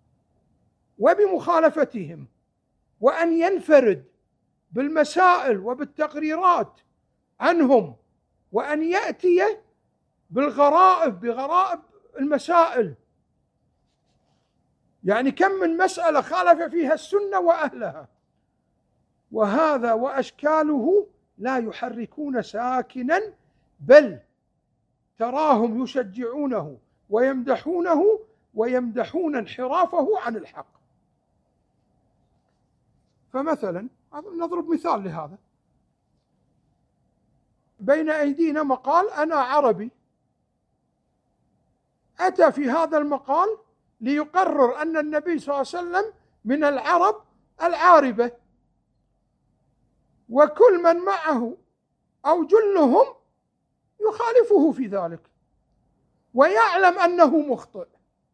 وبمخالفتهم، وأن ينفرد بالمسائل وبالتقريرات عنهم، وأن يأتي بالغرائب بغرائب المسائل. يعني كم من مسألة خالف فيها السنة وأهلها. وهذا وأشكاله لا يحركون ساكنا، بل تراهم يشجعونه ويمدحونه ويمدحون انحرافه عن الحق. فمثلا نضرب مثال لهذا، بين أيدينا مقال أنا عربي، أتى في هذا المقال ليقرر أن النبي صلى الله عليه وسلم من العرب العاربة، وكل من معه أو جلهم يخالفه في ذلك ويعلم أنه مخطئ،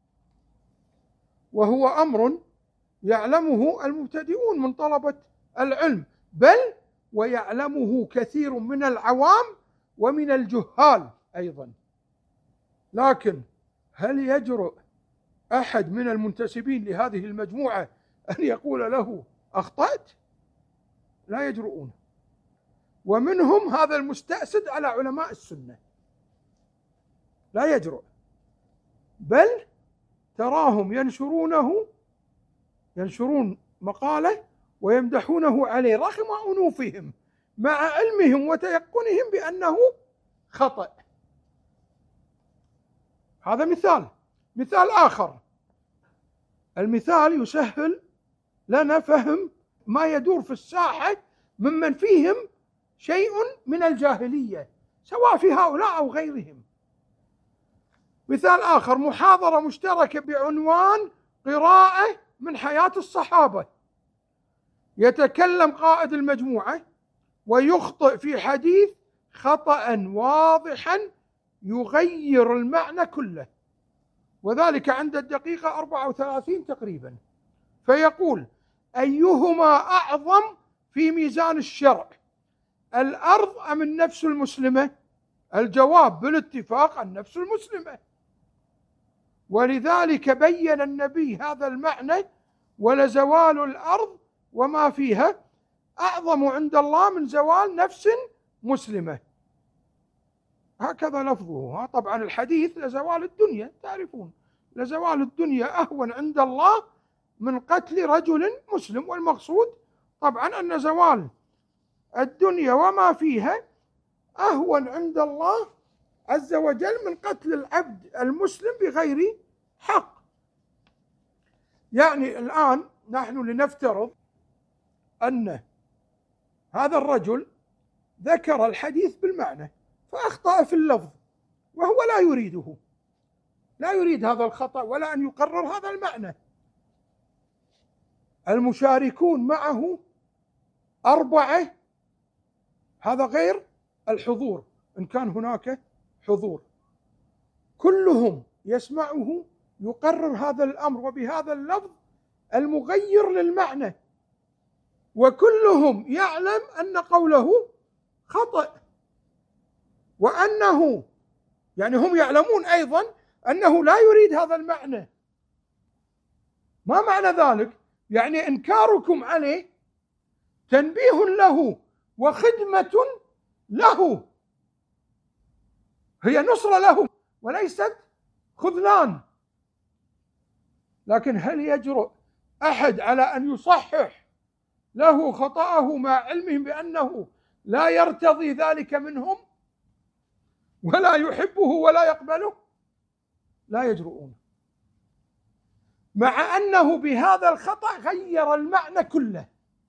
وهو أمر يعلمه المبتدئون من طلبة العلم، بل ويعلمه كثير من العوام ومن الجهال أيضا. لكن هل يجرؤ أحد من المنتسبين لهذه المجموعة أن يقول له أخطأت؟ لا يجرؤون. ومنهم هذا المستأسد على علماء السنة، لا يجرؤ، بل تراهم ينشرون مقالة ويمدحونه عليه رغم أنوفهم، مع علمهم وتيقنهم بأنه خطأ. هذا مثال آخر. المثال يسهل لنا فهم ما يدور في الساحة ممن فيهم شيء من الجاهلية، سواء في هؤلاء أو غيرهم. مثال آخر، محاضرة مشتركة بعنوان قراءة من حياة الصحابة، يتكلم قائد المجموعة ويخطئ في حديث خطأ واضحا يغير المعنى كله، وذلك عند الدقيقة 34 تقريبا، فيقول: أيهما أعظم في ميزان الشرع، الأرض أم النفس المسلمة؟ الجواب بالاتفاق النفس المسلمة. ولذلك بين النبي هذا المعنى: ولزوال الأرض وما فيها أعظم عند الله من زوال نفس مسلمة. هكذا لفظه. طبعا الحديث لزوال الدنيا، تعرفون لزوال الدنيا أهون عند الله من قتل رجل مسلم، والمقصود طبعا أن زوال الدنيا وما فيها أهون عند الله عز وجل من قتل العبد المسلم بغير حق. يعني الآن نحن لنفترض أن هذا الرجل ذكر الحديث بالمعنى فأخطأ في اللفظ، وهو لا يريد هذا الخطأ ولا أن يقرر هذا المعنى. المشاركون معه 4، هذا غير الحضور إن كان هناك حضور، كلهم يسمعه يقرر هذا الأمر وبهذا اللفظ المغير للمعنى، وكلهم يعلم أن قوله خطأ، وأنه يعني هم يعلمون أيضا أنه لا يريد هذا المعنى. ما معنى ذلك؟ يعني إنكاركم عليه تنبيه له وخدمة له، هي نصرة له وليست خذلان. لكن هل يجرؤ أحد على أن يصحح له خطأه مع علمهم بأنه لا يرتضي ذلك منهم ولا يحبه ولا يقبله؟ لا يجرؤون، مع أنه بهذا الخطأ غير المعنى كله،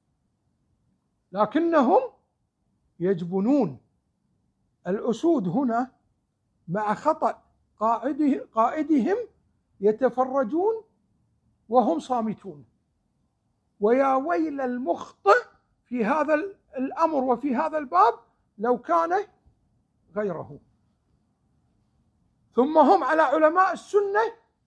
لكنهم يجبنون. الأسود هنا مع خطأ قائدهم يتفرجون وهم صامتون. ويا ويل المخطئ في هذا الأمر وفي هذا الباب لو كان غيره. ثم هم على علماء السنة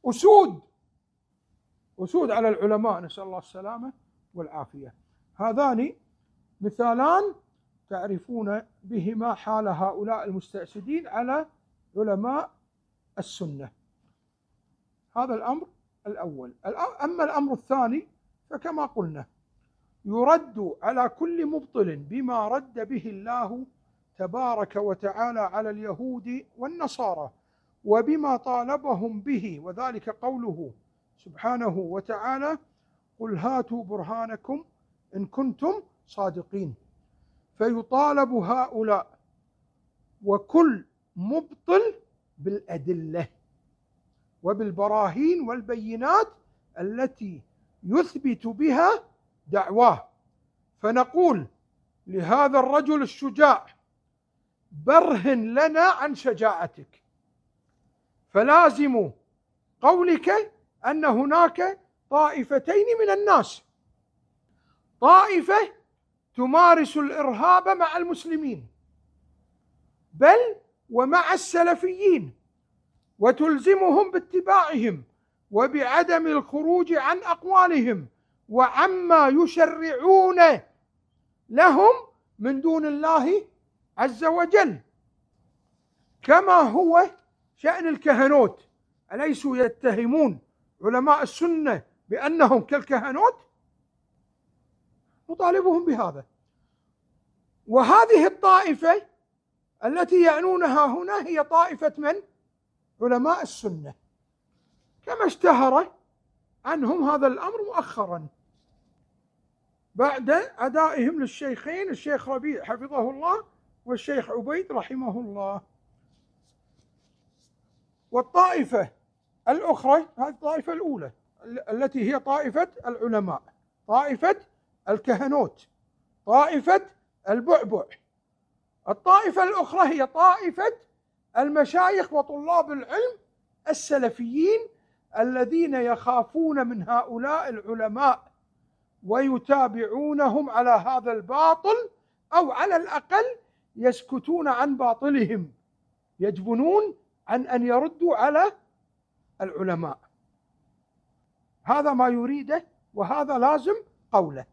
أسود على العلماء، نسأل الله السلامة والعافية. هذان مثالان تعرفون بهما حال هؤلاء المستأسدين على علماء السنة. هذا الأمر الأول. أما الأمر الثاني فكما قلنا يرد على كل مبطل بما رد به الله تبارك وتعالى على اليهود والنصارى وبما طالبهم به، وذلك قوله سبحانه وتعالى: قل هاتوا برهانكم إن كنتم صادقين. فيطالب هؤلاء وكل مبطل بالأدلة وبالبراهين والبينات التي يثبت بها دعواه فنقول لهذا الرجل الشجاع: برهن لنا عن شجاعتك. فلازم قولك أن هناك طائفتين من الناس: طائفة تمارس الإرهاب مع المسلمين بل ومع السلفيين، وتلزمهم باتباعهم وبعدم الخروج عن أقوالهم وعما يشرعون لهم من دون الله عز وجل، كما هو شأن الكهنوت. أليسوا يتهمون علماء السنة بأنهم كالكهنوت؟ نطالبهم بهذا. وهذه الطائفة التي يعنونها هنا هي طائفة من؟ علماء السنة، كما اشتهر عنهم هذا الأمر مؤخرا بعد أدائهم للشيخين، الشيخ ربيع حفظه الله والشيخ عبيد رحمه الله. والطائفة الأخرى هذه الطائفة الأولى التي هي طائفة العلماء، طائفة الكهنوت، طائفة البعبع. الطائفة الأخرى هي طائفة المشايخ وطلاب العلم السلفيين الذين يخافون من هؤلاء العلماء ويتابعونهم على هذا الباطل، أو على الأقل يسكتون عن باطلهم، يجبنون عن أن يردوا على العلماء. هذا ما يريده وهذا لازم قوله.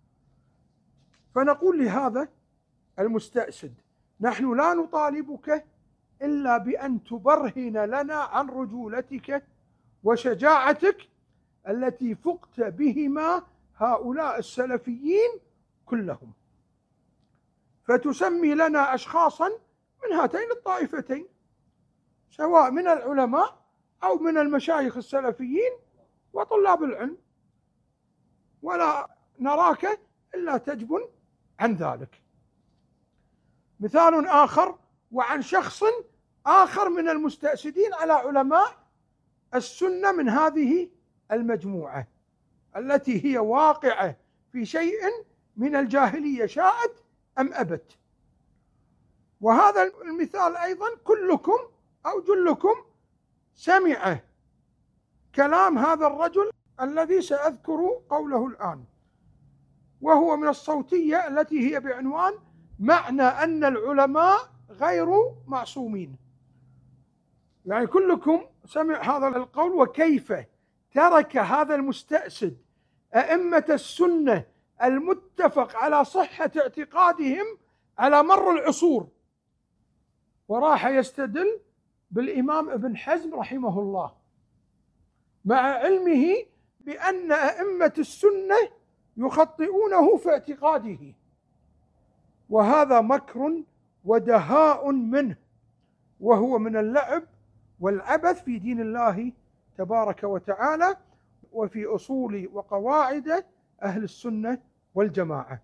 فنقول لهذا المستأسد: نحن لا نطالبك إلا بأن تبرهن لنا عن رجولتك وشجاعتك التي فقت بهما هؤلاء السلفيين كلهم، فتسمي لنا أشخاصا من هاتين الطائفتين، سواء من العلماء أو من المشايخ السلفيين وطلاب العلم، ولا نراك إلا تجبن عن ذلك. مثال آخر: وعن شخص آخر من المستأسدين على علماء السنة من هذه المجموعة التي هي واقعة في شيء من الجاهلية شاءت أم أبت. وهذا المثال أيضا كلكم أو جلكم سمع كلام هذا الرجل الذي سأذكر قوله الآن، وهو من الصوتية التي هي بعنوان معنى أن العلماء غير معصومين. يعني كلكم سمع هذا القول، وكيف ترك هذا المستأسد أئمة السنة المتفق على صحة اعتقادهم على مر العصور، وراح يستدل بالإمام ابن حزم رحمه الله، مع علمه بأن أئمة السنة يخطئونه في اعتقاده. وهذا مكر ودهاء منه، وهو من اللعب والعبث في دين الله تبارك وتعالى وفي أصول وقواعد أهل السنة والجماعة.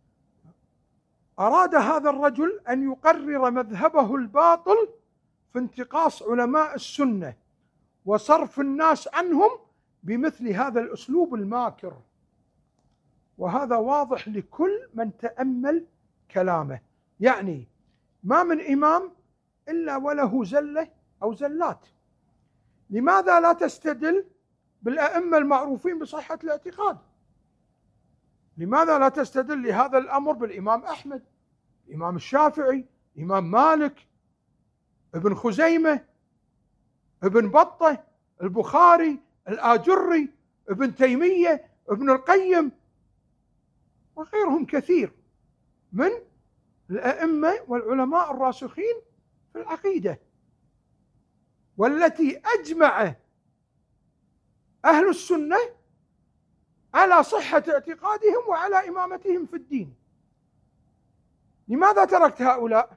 أراد هذا الرجل أن يقرر مذهبه الباطل في انتقاص علماء السنة وصرف الناس عنهم بمثل هذا الأسلوب الماكر، وهذا واضح لكل من تأمل كلامه. يعني ما من إمام إلا وله زلة أو زلات. لماذا لا تستدل بالأئمة المعروفين بصحة الاعتقاد؟ لماذا لا تستدل لهذا الأمر بالإمام أحمد، الإمام الشافعي، الإمام مالك، ابن خزيمة، ابن بطة، البخاري، الآجري، ابن تيمية، ابن القيم، وغيرهم كثير من الأئمة والعلماء الراسخين في العقيدة، والتي أجمع أهل السنة على صحة اعتقادهم وعلى إمامتهم في الدين. لماذا تركت هؤلاء؟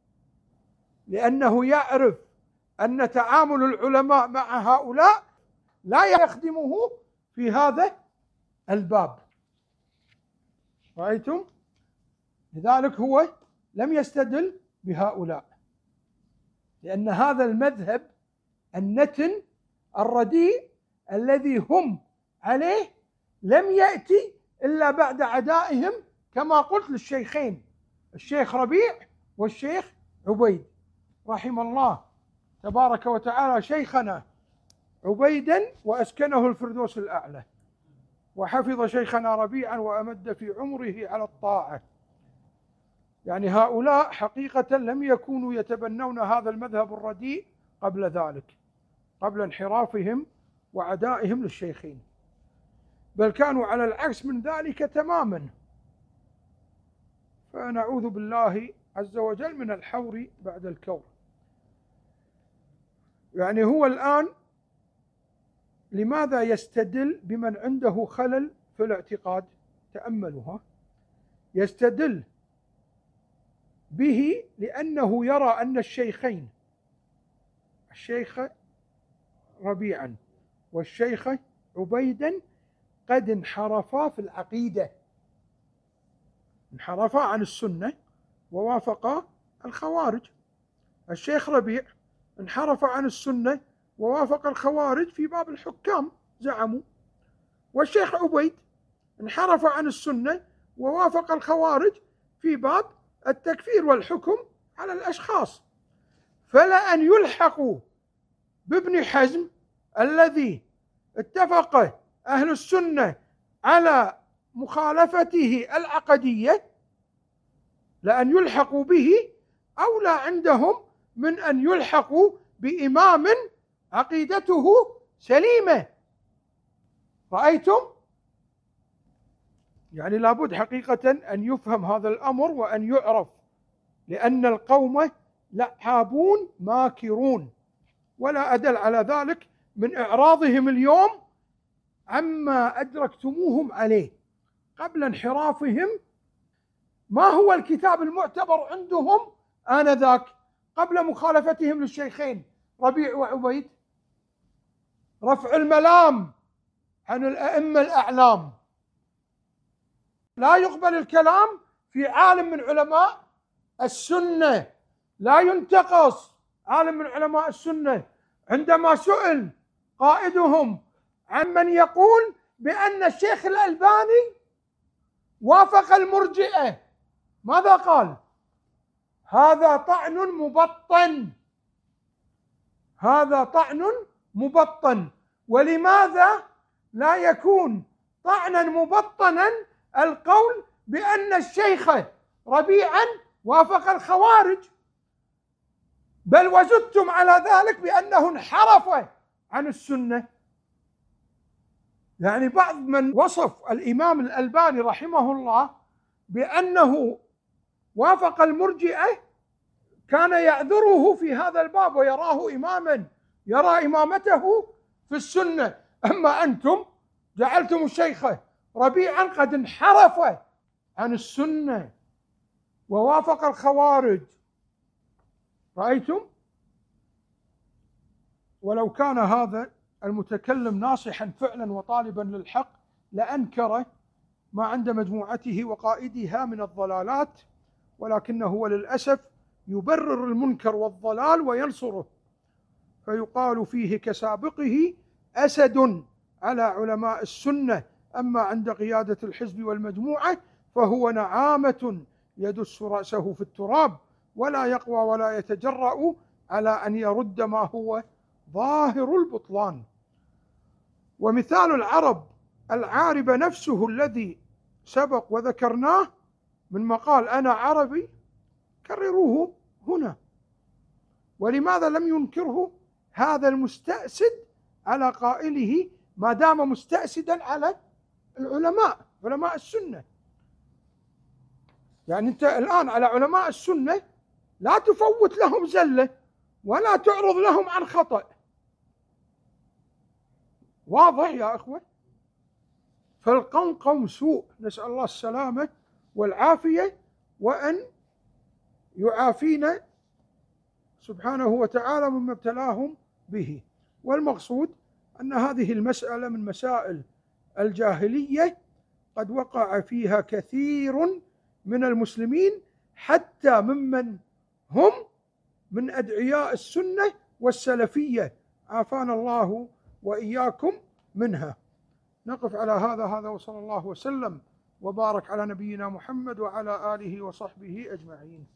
لأنه يعرف أن تعامل العلماء مع هؤلاء لا يخدمه في هذا الباب. رأيتم؟ لذلك هو لم يستدل بهؤلاء، لأن هذا المذهب النتن الرديء الذي هم عليه لم يأتي إلا بعد عدائهم كما قلت للشيخين، الشيخ ربيع والشيخ عبيد، رحم الله تبارك وتعالى شيخنا عبيدا وأسكنه الفردوس الأعلى، وحفظ شيخنا ربيعا وأمد في عمره على الطاعة. يعني هؤلاء حقيقة لم يكونوا يتبنون هذا المذهب الرديء قبل ذلك، قبل انحرافهم وعدائهم للشيخين، بل كانوا على العكس من ذلك تماما. فنعوذ بالله عز وجل من الحور بعد الكور. يعني هو الآن لماذا يستدل بمن عنده خلل في الاعتقاد؟ تأملوها. يستدل به لأنه يرى أن الشيخين، الشيخ ربيعا والشيخ عبيدا، قد انحرفا في العقيدة، انحرفا عن السنة ووافقا الخوارج. الشيخ ربيع انحرف عن السنة ووافق الخوارج في باب الحكام زعموا، والشيخ عبيد انحرف عن السنة ووافق الخوارج في باب التكفير والحكم على الأشخاص. فلأن يلحقوا بابن حزم الذي اتفق أهل السنة على مخالفته العقدية، لأن يلحقوا به أولى عندهم من أن يلحقوا بإمام عقيدته سليمة. رأيتم؟ يعني لابد حقيقة أن يفهم هذا الأمر وأن يعرف، لأن القوم لعابون ماكرون، ولا أدل على ذلك من إعراضهم اليوم عما أدركتموهم عليه قبل انحرافهم. ما هو الكتاب المعتبر عندهم آنذاك قبل مخالفتهم للشيخين ربيع وعبيد؟ رفع الملام عن الأئمة الأعلام. لا يقبل الكلام في عالم من علماء السنة، لا ينتقص عالم من علماء السنة. عندما سئل قائدهم عن من يقول بأن الشيخ الألباني وافق المرجئة، ماذا قال؟ هذا طعن مبطن، هذا طعن مبطن. ولماذا لا يكون طعنا مبطنا القول بأن الشيخ ربيعا وافق الخوارج؟ بل وزدتم على ذلك بأنه انحرف عن السنة. يعني بعض من وصف الإمام الألباني رحمه الله بأنه وافق المرجئة كان يعذره في هذا الباب ويراه إماما، يرى إمامته في السنة. أما أنتم جعلتم الشيخ ربيعا قد انحرف عن السنة ووافق الخوارج. رأيتم؟ ولو كان هذا المتكلم ناصحا فعلا وطالبا للحق لأنكر ما عند مجموعته وقائدها من الضلالات، ولكنه هو للأسف يبرر المنكر والضلال وينصره، فيقال فيه كسابقه أسد على علماء السنة. أما عند قيادة الحزب والمجموعة فهو نعامة يدس رأسه في التراب، ولا يقوى ولا يتجرأ على أن يرد ما هو ظاهر البطلان. ومثال العرب العارب نفسه الذي سبق وذكرناه من مقال أنا عربي، كرروه هنا. ولماذا لم ينكره هذا المستأسد على قائله ما دام مستأسدا على العلماء، علماء السنة؟ يعني أنت الآن على علماء السنة لا تفوت لهم زلة ولا تعرض لهم عن خطأ. واضح يا أخوة؟ فالقوم قوم سوء، نسأل الله السلامة والعافية، وأن يعافينا سبحانه وتعالى مما ابتلاهم به. والمقصود أن هذه المسألة من مسائل الجاهلية قد وقع فيها كثير من المسلمين، حتى ممن هم من أدعياء السنة والسلفية، عافانا الله وإياكم منها. نقف على هذا وصلى الله وسلم وبارك على نبينا محمد وعلى آله وصحبه أجمعين.